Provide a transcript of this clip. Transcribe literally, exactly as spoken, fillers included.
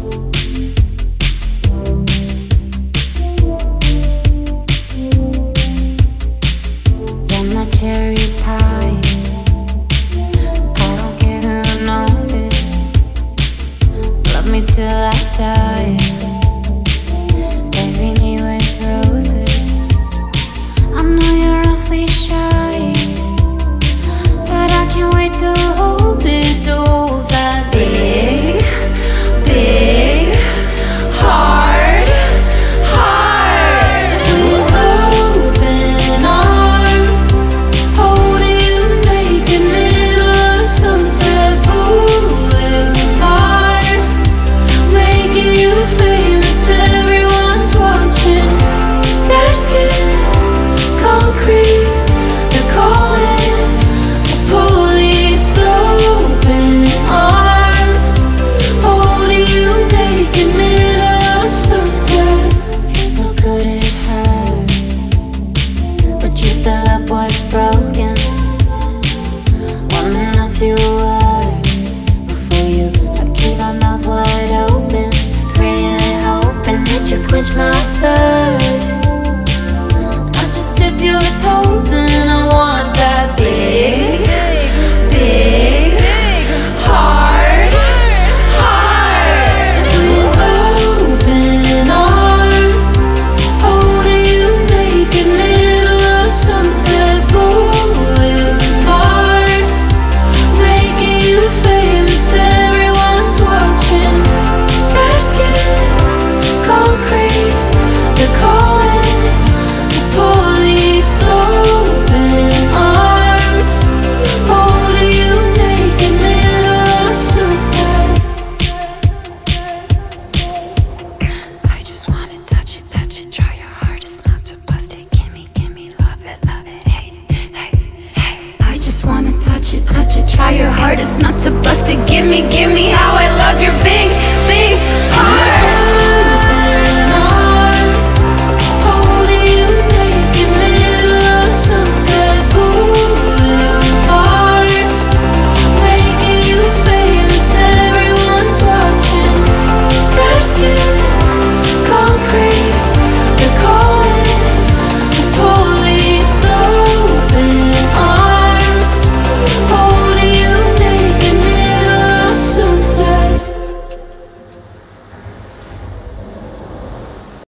You're my cherry pie. I don't care who knows it. Love me till I die. Bury me with roses. I know you're awfully shy, but I can't wait to hold it, to hold that big, big, hard, heart with open arms, holding you naked, middle of Sunset Boulevard, making you famous, everyone's watching. Their skin, concrete, they're calling the police. Open arms, holding you naked, middle of sunset. Feels so good it hurts, but you fill up what's broken. Warming a few words before you. I keep my mouth wide open, praying and hoping that you quench my thirst. I just dip your toes and I want that big, big, hard, heart with open arms, holding you naked, middle of Sunset Boulevard, making you famous, everyone's watching. Their skin, concrete, they're calling the police. Open arms, holding you naked, middle of sunset. I just wanna touch it, touch it, try your hardest not to bust it. Gimme, gimme, love it, love it, hey, hey, hey. I just wanna touch it, touch it, try your hardest not to bust it. Gimme, gimme how I love your big, big heart.